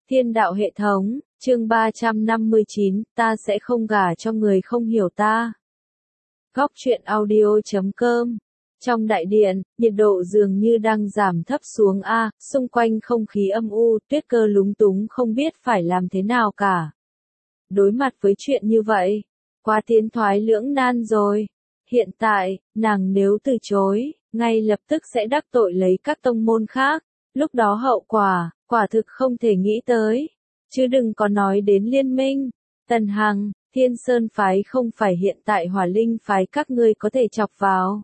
Thiên đạo hệ thống, chương 359, ta sẽ không gả cho người không hiểu ta. Góc truyện audio.com. Trong đại điện, nhiệt độ dường như đang giảm thấp xuống xung quanh không khí âm u, Tuyết Cơ lúng túng không biết phải làm thế nào cả. Đối mặt với chuyện như vậy, quá tiến thoái lưỡng nan rồi. Hiện tại, nàng nếu từ chối, ngay lập tức sẽ đắc tội lấy các tông môn khác, lúc đó hậu quả thực không thể nghĩ tới. Chứ đừng có nói đến liên minh. Tần Hằng, Thiên Sơn phái không phải hiện tại Hỏa Linh phái các ngươi có thể chọc vào.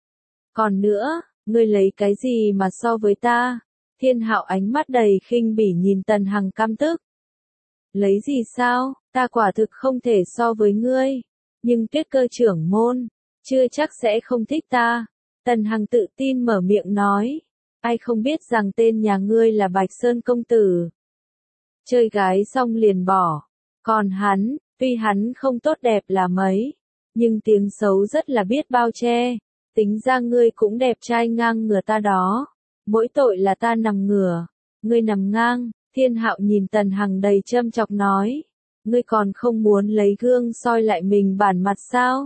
Còn nữa, ngươi lấy cái gì mà so với ta? Thiên Hạo ánh mắt đầy khinh bỉ nhìn Tần Hằng căm tức. Lấy gì sao, ta quả thực không thể so với ngươi. Nhưng Tuyết Cơ trưởng môn, chưa chắc sẽ không thích ta. Tần Hằng tự tin mở miệng nói. Ai không biết rằng tên nhà ngươi là Bạch Sơn công tử. Chơi gái xong liền bỏ. Còn hắn, tuy hắn không tốt đẹp là mấy, nhưng tiếng xấu rất là biết bao che. Tính ra ngươi cũng đẹp trai ngang ngửa ta đó. Mỗi tội là ta nằm ngửa, ngươi nằm ngang. Thiên Hạo nhìn Tần Hằng đầy châm chọc nói. Ngươi còn không muốn lấy gương soi lại mình bản mặt sao?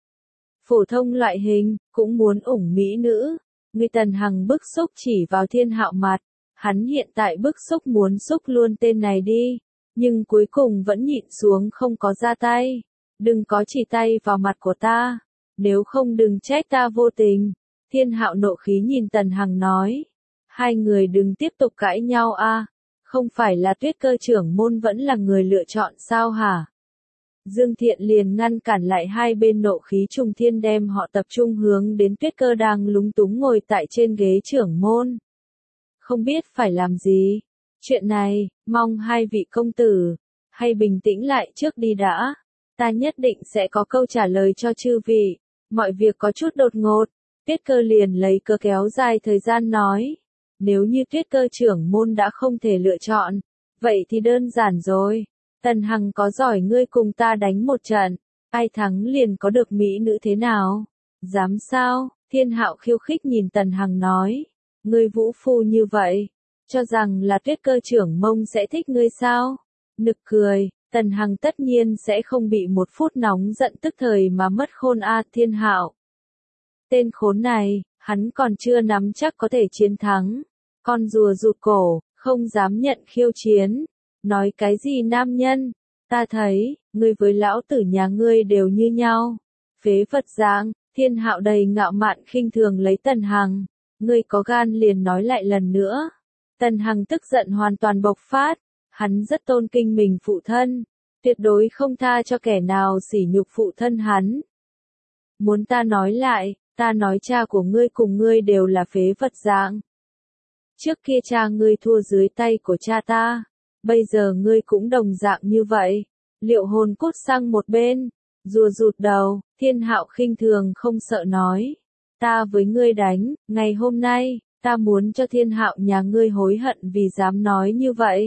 Phổ thông loại hình, cũng muốn ủng mỹ nữ. Ngươi Tần Hằng bức xúc chỉ vào Thiên Hạo mặt. Hắn hiện tại bức xúc muốn xúc luôn tên này đi. Nhưng cuối cùng vẫn nhịn xuống không có ra tay. Đừng có chỉ tay vào mặt của ta. Nếu không đừng trách ta vô tình. Thiên Hạo nộ khí nhìn Tần Hằng nói. Hai người đừng tiếp tục cãi nhau Không phải là Tuyết Cơ trưởng môn vẫn là người lựa chọn sao hả? Dương Thiện liền ngăn cản lại hai bên nộ khí trùng thiên đem họ tập trung hướng đến Tuyết Cơ đang lúng túng ngồi tại trên ghế trưởng môn. Không biết phải làm gì. Chuyện này, mong hai vị công tử, hay bình tĩnh lại trước đi đã. Ta nhất định sẽ có câu trả lời cho chư vị. Mọi việc có chút đột ngột. Tuyết Cơ liền lấy cớ kéo dài thời gian nói. Nếu như Tuyết Cơ trưởng môn đã không thể lựa chọn, vậy thì đơn giản rồi. Tần Hằng có giỏi ngươi cùng ta đánh một trận, ai thắng liền có được mỹ nữ thế nào? Dám sao? Thiên Hạo khiêu khích nhìn Tần Hằng nói. Ngươi vũ phu như vậy, cho rằng là Tuyết Cơ trưởng môn sẽ thích ngươi sao? Nực cười, Tần Hằng tất nhiên sẽ không bị một phút nóng giận tức thời mà mất khôn Thiên Hạo. Tên khốn này, hắn còn chưa nắm chắc có thể chiến thắng. Con rùa rụt cổ, không dám nhận khiêu chiến. Nói cái gì nam nhân? Ta thấy, ngươi với lão tử nhà ngươi đều như nhau. Phế vật dạng, Thiên Hạo đầy ngạo mạn khinh thường lấy Tần Hằng. Ngươi có gan liền nói lại lần nữa. Tần Hằng tức giận hoàn toàn bộc phát. Hắn rất tôn kính mình phụ thân. Tuyệt đối không tha cho kẻ nào sỉ nhục phụ thân hắn. Muốn ta nói lại, ta nói cha của ngươi cùng ngươi đều là phế vật dạng. Trước kia cha ngươi thua dưới tay của cha ta. Bây giờ ngươi cũng đồng dạng như vậy. Liệu hồn cút sang một bên. Rùa rụt đầu, Thiên Hạo khinh thường không sợ nói. Ta với ngươi đánh, ngày hôm nay, ta muốn cho Thiên Hạo nhà ngươi hối hận vì dám nói như vậy.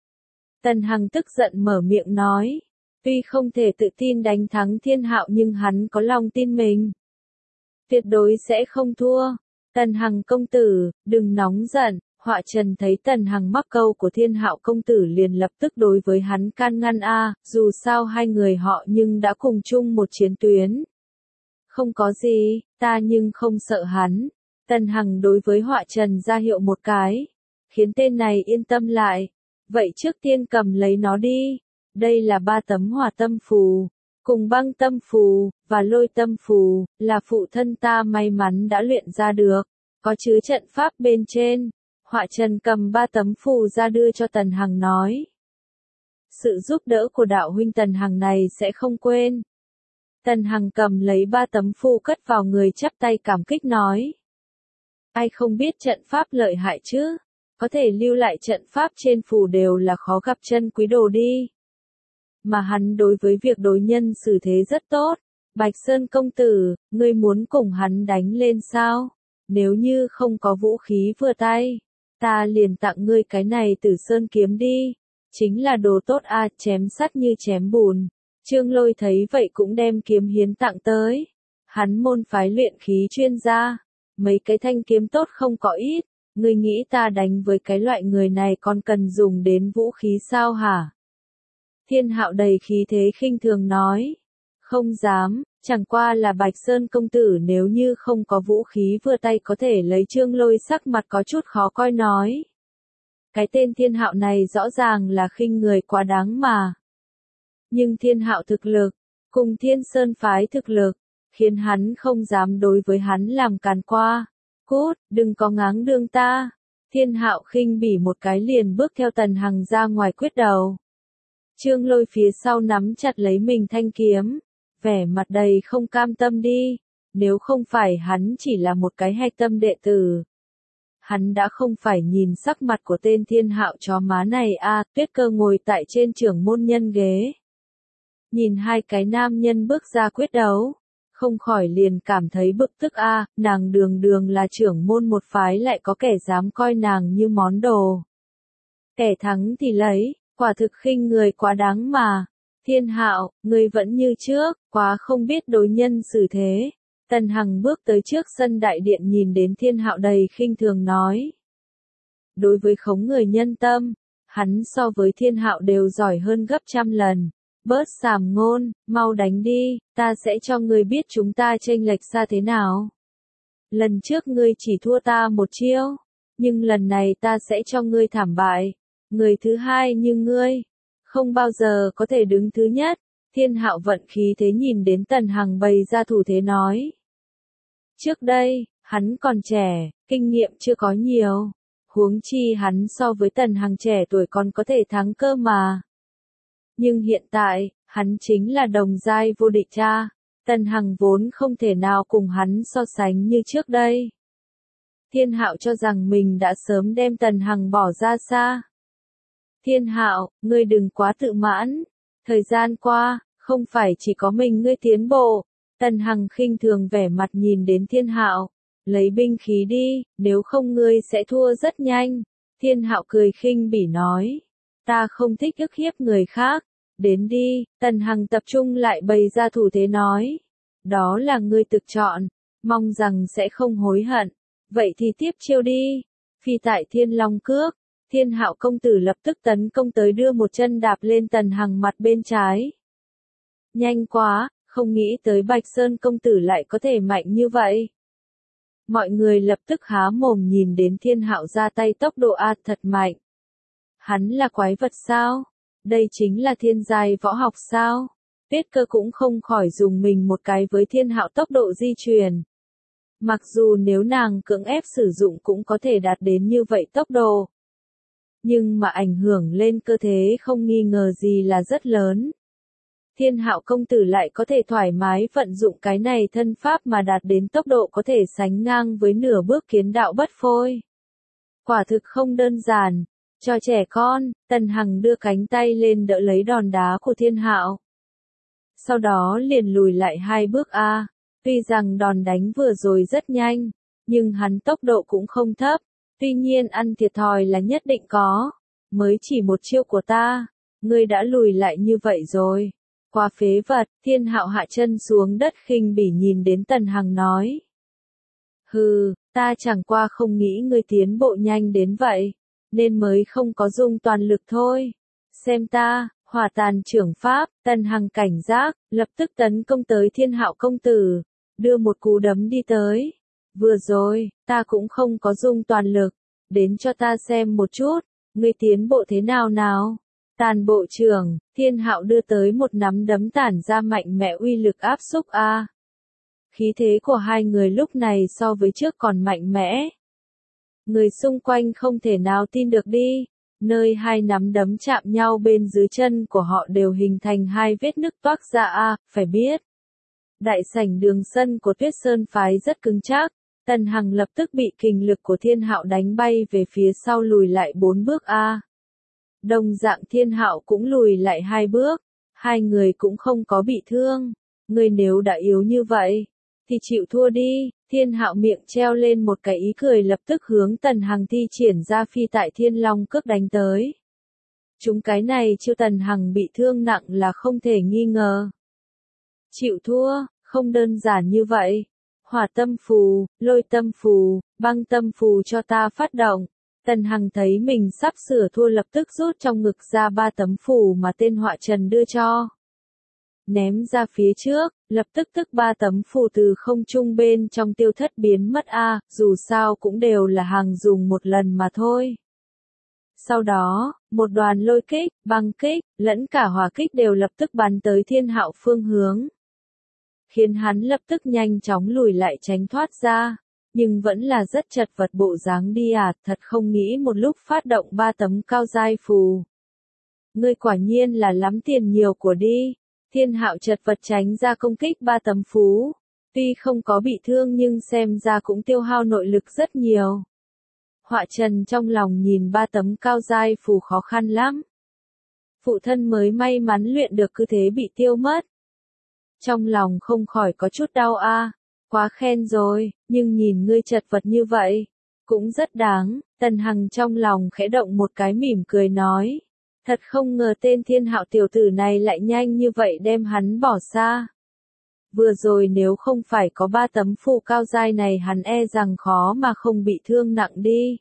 Tần Hằng tức giận mở miệng nói. Tuy không thể tự tin đánh thắng Thiên Hạo nhưng hắn có lòng tin mình. Tuyệt đối sẽ không thua. Tần Hằng công tử, đừng nóng giận. Họa Trần thấy Tần Hằng mắc câu của Thiên Hạo công tử liền lập tức đối với hắn can ngăn dù sao hai người họ nhưng đã cùng chung một chiến tuyến. Không có gì, ta nhưng không sợ hắn. Tần Hằng đối với Họa Trần ra hiệu một cái, khiến tên này yên tâm lại. Vậy trước tiên cầm lấy nó đi. Đây là 3 tấm hỏa tâm phù, cùng băng tâm phù, và lôi tâm phù, là phụ thân ta may mắn đã luyện ra được, có chứa trận pháp bên trên. Họa Trần cầm 3 tấm phù ra đưa cho Tần Hằng nói. Sự giúp đỡ của đạo huynh Tần Hằng này sẽ không quên. Tần Hằng cầm lấy 3 tấm phù cất vào người chắp tay cảm kích nói. Ai không biết trận pháp lợi hại chứ? Có thể lưu lại trận pháp trên phù đều là khó gặp chân quý đồ đi. Mà hắn đối với việc đối nhân xử thế rất tốt. Bạch Sơn công tử, ngươi muốn cùng hắn đánh lên sao? Nếu như không có vũ khí vừa tay, ta liền tặng ngươi cái này Tử Sơn kiếm đi. Chính là đồ tốt chém sắt như chém bùn. Trương Lôi thấy vậy cũng đem kiếm hiến tặng tới. Hắn môn phái luyện khí chuyên gia. Mấy cái thanh kiếm tốt không có ít. Ngươi nghĩ ta đánh với cái loại người này còn cần dùng đến vũ khí sao hả? Thiên Hạo đầy khí thế khinh thường nói. Không dám, chẳng qua là Bạch Sơn công tử nếu như không có vũ khí vừa tay có thể lấy Trương Lôi sắc mặt có chút khó coi nói. Cái tên Thiên Hạo này rõ ràng là khinh người quá đáng mà. Nhưng Thiên Hạo thực lực, cùng Thiên Sơn phái thực lực, khiến hắn không dám đối với hắn làm càn qua. Cút, đừng có ngáng đương ta. Thiên Hạo khinh bỉ một cái liền bước theo Tần Hằng ra ngoài quyết đầu. Trương Lôi phía sau nắm chặt lấy mình thanh kiếm, vẻ mặt đầy không cam tâm đi, nếu không phải hắn chỉ là một cái hạch tâm đệ tử. Hắn đã không phải nhìn sắc mặt của tên Thiên Hạo chó má này a. Tuyết Cơ ngồi tại trên trưởng môn nhân ghế. Nhìn hai cái nam nhân bước ra quyết đấu, không khỏi liền cảm thấy bực tức a. Nàng đường đường là trưởng môn một phái lại có kẻ dám coi nàng như món đồ. Kẻ thắng thì lấy, quả thực khinh người quá đáng mà. Thiên Hạo, ngươi vẫn như trước, quá không biết đối nhân xử thế. Tần Hằng bước tới trước sân đại điện nhìn đến Thiên Hạo đầy khinh thường nói. Đối với khống người nhân tâm, hắn so với Thiên Hạo đều giỏi hơn gấp trăm lần. Bớt sàm ngôn, mau đánh đi, ta sẽ cho ngươi biết chúng ta chênh lệch xa thế nào. Lần trước ngươi chỉ thua ta một chiêu, nhưng lần này ta sẽ cho ngươi thảm bại. Người thứ hai như ngươi, không bao giờ có thể đứng thứ nhất. Thiên Hạo vận khí thế nhìn đến Tần Hằng bày ra thủ thế nói. Trước đây, hắn còn trẻ, kinh nghiệm chưa có nhiều. Huống chi hắn so với Tần Hằng trẻ tuổi còn có thể thắng cơ mà. Nhưng hiện tại, hắn chính là đồng giai vô địch cha. Tần Hằng vốn không thể nào cùng hắn so sánh như trước đây. Thiên Hạo cho rằng mình đã sớm đem Tần Hằng bỏ ra xa. Thiên Hạo, ngươi đừng quá tự mãn. Thời gian qua, không phải chỉ có mình ngươi tiến bộ. Tần Hằng khinh thường vẻ mặt nhìn đến Thiên Hạo. Lấy binh khí đi, nếu không ngươi sẽ thua rất nhanh. Thiên Hạo cười khinh bỉ nói. Ta không thích ức hiếp người khác. Đến đi, Tần Hằng tập trung lại bày ra thủ thế nói. Đó là ngươi tự chọn, mong rằng sẽ không hối hận. Vậy thì tiếp chiêu đi. Phi tại Thiên Long cước. Thiên Hạo công tử lập tức tấn công tới đưa một chân đạp lên Tần Hằng mặt bên trái. Nhanh quá, không nghĩ tới Bạch Sơn công tử lại có thể mạnh như vậy. Mọi người lập tức há mồm nhìn đến Thiên Hạo ra tay tốc độ thật mạnh. Hắn là quái vật sao? Đây chính là thiên giai võ học sao? Tuyết Cơ cũng không khỏi dùng mình một cái với Thiên Hạo tốc độ di chuyển. Mặc dù nếu nàng cưỡng ép sử dụng cũng có thể đạt đến như vậy tốc độ. Nhưng mà ảnh hưởng lên cơ thể không nghi ngờ gì là rất lớn. Thiên Hạo công tử lại có thể thoải mái vận dụng cái này thân pháp mà đạt đến tốc độ có thể sánh ngang với nửa bước kiến đạo bất phôi. Quả thực không đơn giản. Cho trẻ con, Tần Hằng đưa cánh tay lên đỡ lấy đòn đá của Thiên Hạo. Sau đó liền lùi lại 2 bước a. Tuy rằng đòn đánh vừa rồi rất nhanh, nhưng hắn tốc độ cũng không thấp. Tuy nhiên ăn thiệt thòi là nhất định có. Mới chỉ một chiêu của ta, ngươi đã lùi lại như vậy rồi. Quá phế vật, Thiên Hạo hạ chân xuống đất khinh bỉ nhìn đến Tần Hằng nói. Hừ, ta chẳng qua không nghĩ ngươi tiến bộ nhanh đến vậy, nên mới không có dùng toàn lực thôi. Xem ta, hỏa tàn trưởng pháp, Tần Hằng cảnh giác, lập tức tấn công tới Thiên Hạo công tử, đưa một cú đấm đi tới. Vừa rồi, ta cũng không có dùng toàn lực, đến cho ta xem một chút, ngươi tiến bộ thế nào nào. Tàn bộ trưởng, Thiên Hạo đưa tới một nắm đấm tản ra mạnh mẽ uy lực áp xúc a. Khí thế của hai người lúc này so với trước còn mạnh mẽ. Người xung quanh không thể nào tin được đi, nơi hai nắm đấm chạm nhau bên dưới chân của họ đều hình thành 2 vết nứt toác ra a, phải biết. Đại sảnh đường sân của Tuyết Sơn phái rất cứng chắc, Tần Hằng lập tức bị kình lực của Thiên Hạo đánh bay về phía sau lùi lại 4 bước a. Đồng dạng Thiên Hạo cũng lùi lại 2 bước, hai người cũng không có bị thương. Người nếu đã yếu như vậy, thì chịu thua đi. Thiên Hạo miệng treo lên một cái ý cười lập tức hướng Tần Hằng thi triển ra phi tại Thiên Long cước đánh tới. Chúng cái này chiêu Tần Hằng bị thương nặng là không thể nghi ngờ. Chịu thua, không đơn giản như vậy. Hỏa tâm phù, lôi tâm phù, băng tâm phù cho ta phát động. Tần Hằng thấy mình sắp sửa thua lập tức rút trong ngực ra 3 tấm phù mà tên họa trần đưa cho. Ném ra phía trước, lập tức 3 tấm phù từ không trung bên trong tiêu thất biến mất dù sao cũng đều là hàng dùng một lần mà thôi. Sau đó, một đoàn lôi kích, băng kích, lẫn cả hỏa kích đều lập tức bắn tới Thiên Hạo phương hướng. Khiến hắn lập tức nhanh chóng lùi lại tránh thoát ra, nhưng vẫn là rất chật vật bộ dáng đi thật không nghĩ một lúc phát động 3 tấm cao giai phù. Ngươi quả nhiên là lắm tiền nhiều của đi. Thiên Hạo chật vật tránh ra công kích 3 tấm phú. Tuy không có bị thương nhưng xem ra cũng tiêu hao nội lực rất nhiều. Họa Trần trong lòng nhìn 3 tấm cao giai phù khó khăn lắm. Phụ thân mới may mắn luyện được cứ thế bị tiêu mất. Trong lòng không khỏi có chút đau quá khen rồi, nhưng nhìn ngươi chật vật như vậy, cũng rất đáng. Tần Hằng trong lòng khẽ động một cái mỉm cười nói. Thật không ngờ tên Thiên Hạo tiểu tử này lại nhanh như vậy đem hắn bỏ xa. Vừa rồi nếu không phải có 3 tấm phù cao giai này hắn e rằng khó mà không bị thương nặng đi.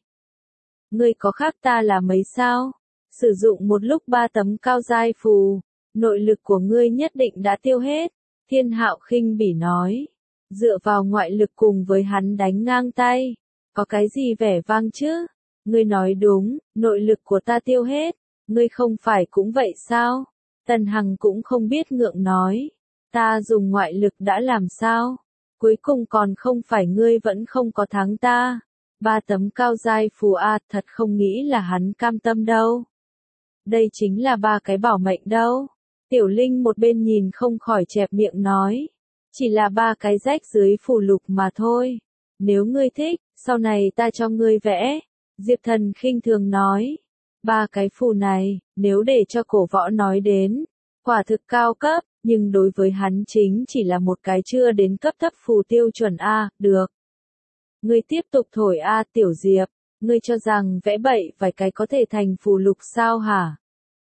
Ngươi có khác ta là mấy sao? Sử dụng một lúc 3 tấm cao giai phù, nội lực của ngươi nhất định đã tiêu hết. Thiên Hạo khinh bỉ nói. Dựa vào ngoại lực cùng với hắn đánh ngang tay. Có cái gì vẻ vang chứ? Ngươi nói đúng, nội lực của ta tiêu hết. Ngươi không phải cũng vậy sao? Tần Hằng cũng không biết ngượng nói. Ta dùng ngoại lực đã làm sao? Cuối cùng còn không phải ngươi vẫn không có thắng ta. 3 tấm cao giai phù thật không nghĩ là hắn cam tâm đâu. Đây chính là 3 cái bảo mệnh đâu. Tiểu Linh một bên nhìn không khỏi chẹp miệng nói. Chỉ là 3 cái rách dưới phù lục mà thôi. Nếu ngươi thích, sau này ta cho ngươi vẽ. Diệp Thần khinh thường nói. 3 cái phù này, nếu để cho cổ võ nói đến, quả thực cao cấp, nhưng đối với hắn chính chỉ là một cái chưa đến cấp thấp phù tiêu chuẩn được. Ngươi tiếp tục thổi Tiểu Diệp, ngươi cho rằng vẽ bậy vài cái có thể thành phù lục sao hả?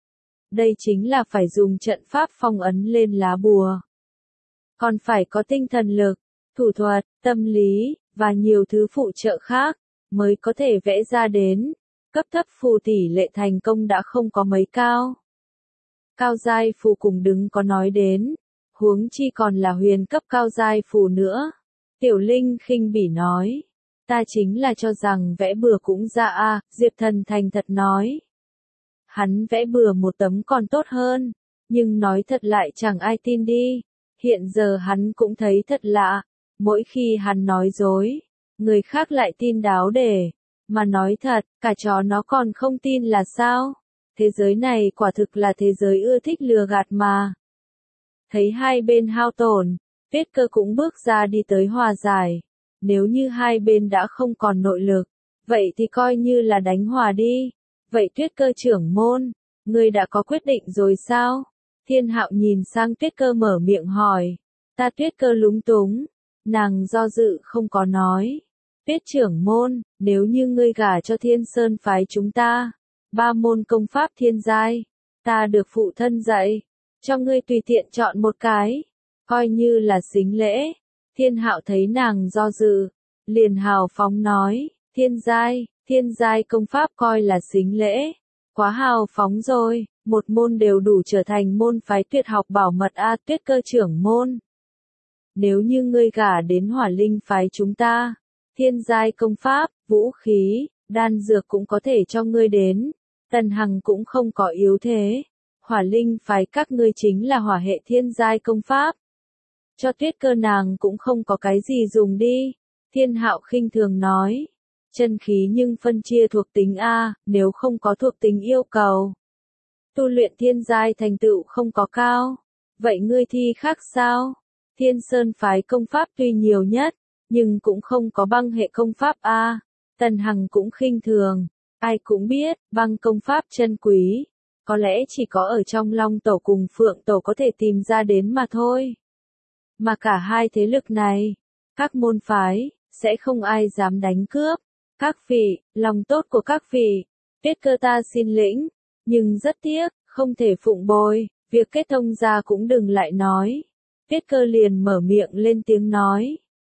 Đây chính là phải dùng trận pháp phong ấn lên lá bùa. Còn phải có tinh thần lực, thủ thuật, tâm lý, và nhiều thứ phụ trợ khác, mới có thể vẽ ra đến. Cấp thấp phù tỷ lệ thành công đã không có mấy cao. Cao giai phù cùng đứng có nói đến, huống chi còn là huyền cấp cao giai phù nữa. Tiểu Linh khinh bỉ nói, ta chính là cho rằng vẽ bừa cũng ra Diệp Thần thành thật nói. Hắn vẽ bừa một tấm còn tốt hơn, nhưng nói thật lại chẳng ai tin đi. Hiện giờ hắn cũng thấy thật lạ, mỗi khi hắn nói dối, người khác lại tin đáo để. Mà nói thật, cả chó nó còn không tin là sao? Thế giới này quả thực là thế giới ưa thích lừa gạt mà. Thấy hai bên hao tổn, Tuyết Cơ cũng bước ra đi tới hòa giải. Nếu như hai bên đã không còn nội lực, vậy thì coi như là đánh hòa đi. Vậy Tuyết Cơ trưởng môn, ngươi đã có quyết định rồi sao? Thiên Hạo nhìn sang Tuyết Cơ mở miệng hỏi. Ta Tuyết Cơ lúng túng, nàng do dự không có nói. Tuyết trưởng môn, nếu như ngươi gả cho Thiên Sơn phái chúng ta, 3 môn công pháp thiên giai, ta được phụ thân dạy, cho ngươi tùy tiện chọn một cái, coi như là xính lễ. Thiên Hạo thấy nàng do dự, liền hào phóng nói, thiên giai công pháp coi là xính lễ, quá hào phóng rồi, một môn đều đủ trở thành môn phái tuyệt học bảo mật Tuyết Cơ trưởng môn. Nếu như ngươi gả đến Hỏa Linh phái chúng ta, thiên giai công pháp, vũ khí, đan dược cũng có thể cho ngươi đến. Tần Hằng cũng không có yếu thế. Hỏa Linh phái các ngươi chính là hỏa hệ thiên giai công pháp. Cho Tuyết Cơ nàng cũng không có cái gì dùng đi. Thiên Hạo khinh thường nói. Chân khí nhưng phân chia thuộc tính nếu không có thuộc tính yêu cầu. Tu luyện thiên giai thành tựu không có cao. Vậy ngươi thi khác sao? Thiên Sơn phái công pháp tuy nhiều nhất, nhưng cũng không có băng hệ công pháp Tần Hằng cũng khinh thường. Ai cũng biết, băng công pháp chân quý. Có lẽ chỉ có ở trong Long Tổ cùng Phượng Tổ có thể tìm ra đến mà thôi. Mà cả hai thế lực này, các môn phái, sẽ không ai dám đánh cướp. Các vị, lòng tốt của các vị, Tuyết Cơ ta xin lĩnh. Nhưng rất tiếc, không thể phụng bồi, việc kết thông ra cũng đừng lại nói. Tuyết Cơ liền mở miệng lên tiếng nói.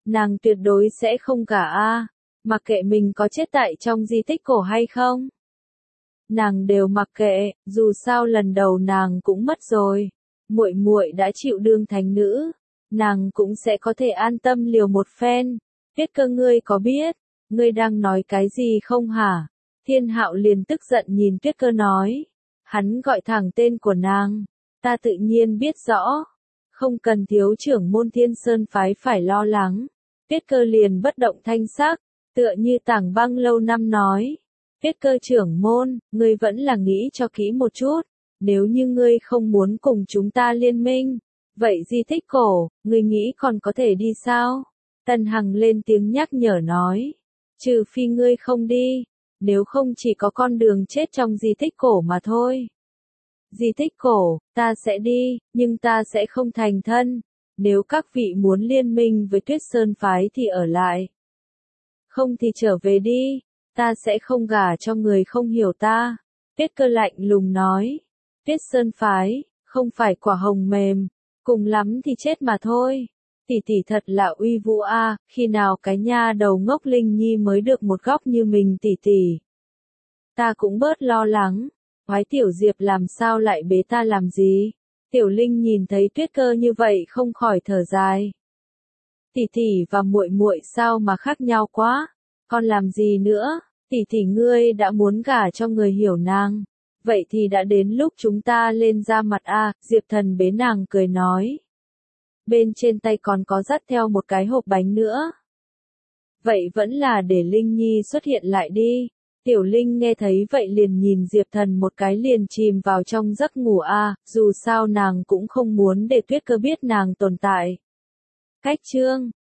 Nàng tuyệt đối sẽ không gả a, mặc kệ mình có chết tại trong di tích cổ hay không. Nàng đều mặc kệ, dù sao lần đầu nàng cũng mất rồi. Muội muội đã chịu đương thánh nữ, nàng cũng sẽ có thể an tâm liều một phen. Tuyết Cơ, ngươi có biết, ngươi đang nói cái gì không hả? Thiên Hạo liền tức giận nhìn Tuyết Cơ nói. Hắn gọi thẳng tên của nàng. Ta tự nhiên biết rõ. Không cần thiếu trưởng môn Thiên Sơn phái phải lo lắng. Tuyết Cơ liền bất động thanh sắc, tựa như Tảng Băng lâu năm nói. Tuyết Cơ trưởng môn, ngươi vẫn là nghĩ cho kỹ một chút. Nếu như ngươi không muốn cùng chúng ta liên minh, vậy di tích cổ, ngươi nghĩ còn có thể đi sao? Tân Hằng lên tiếng nhắc nhở nói. Trừ phi ngươi không đi, nếu không chỉ có con đường chết trong di tích cổ mà thôi. Di tích cổ, ta sẽ đi, nhưng ta sẽ không thành thân. Nếu các vị muốn liên minh với Tuyết Sơn phái thì ở lại. Không thì trở về đi, ta sẽ không gả cho người không hiểu ta. Tuyết Cơ lạnh lùng nói. Tuyết Sơn phái, không phải quả hồng mềm, cùng lắm thì chết mà thôi. Tỷ tỷ thật là uy vũ a, khi nào cái nha đầu ngốc Linh Nhi mới được một góc như mình tỷ tỷ. Ta cũng bớt lo lắng, Quái Tiểu Diệp làm sao lại bế ta làm gì? Tiểu Linh nhìn thấy Tuyết Cơ như vậy không khỏi thở dài. Tỷ tỷ và muội muội sao mà khác nhau quá, còn làm gì nữa? Tỷ tỷ ngươi đã muốn gả cho người hiểu nàng. Vậy thì đã đến lúc chúng ta lên ra mặt a, Diệp Thần bế nàng cười nói. Bên trên tay còn có dắt theo một cái hộp bánh nữa. Vậy vẫn là để Linh Nhi xuất hiện lại đi. Tiểu Linh nghe thấy vậy liền nhìn Diệp Thần một cái liền chìm vào trong giấc ngủ a, dù sao nàng cũng không muốn để Tuyết Cơ biết nàng tồn tại. Cách chương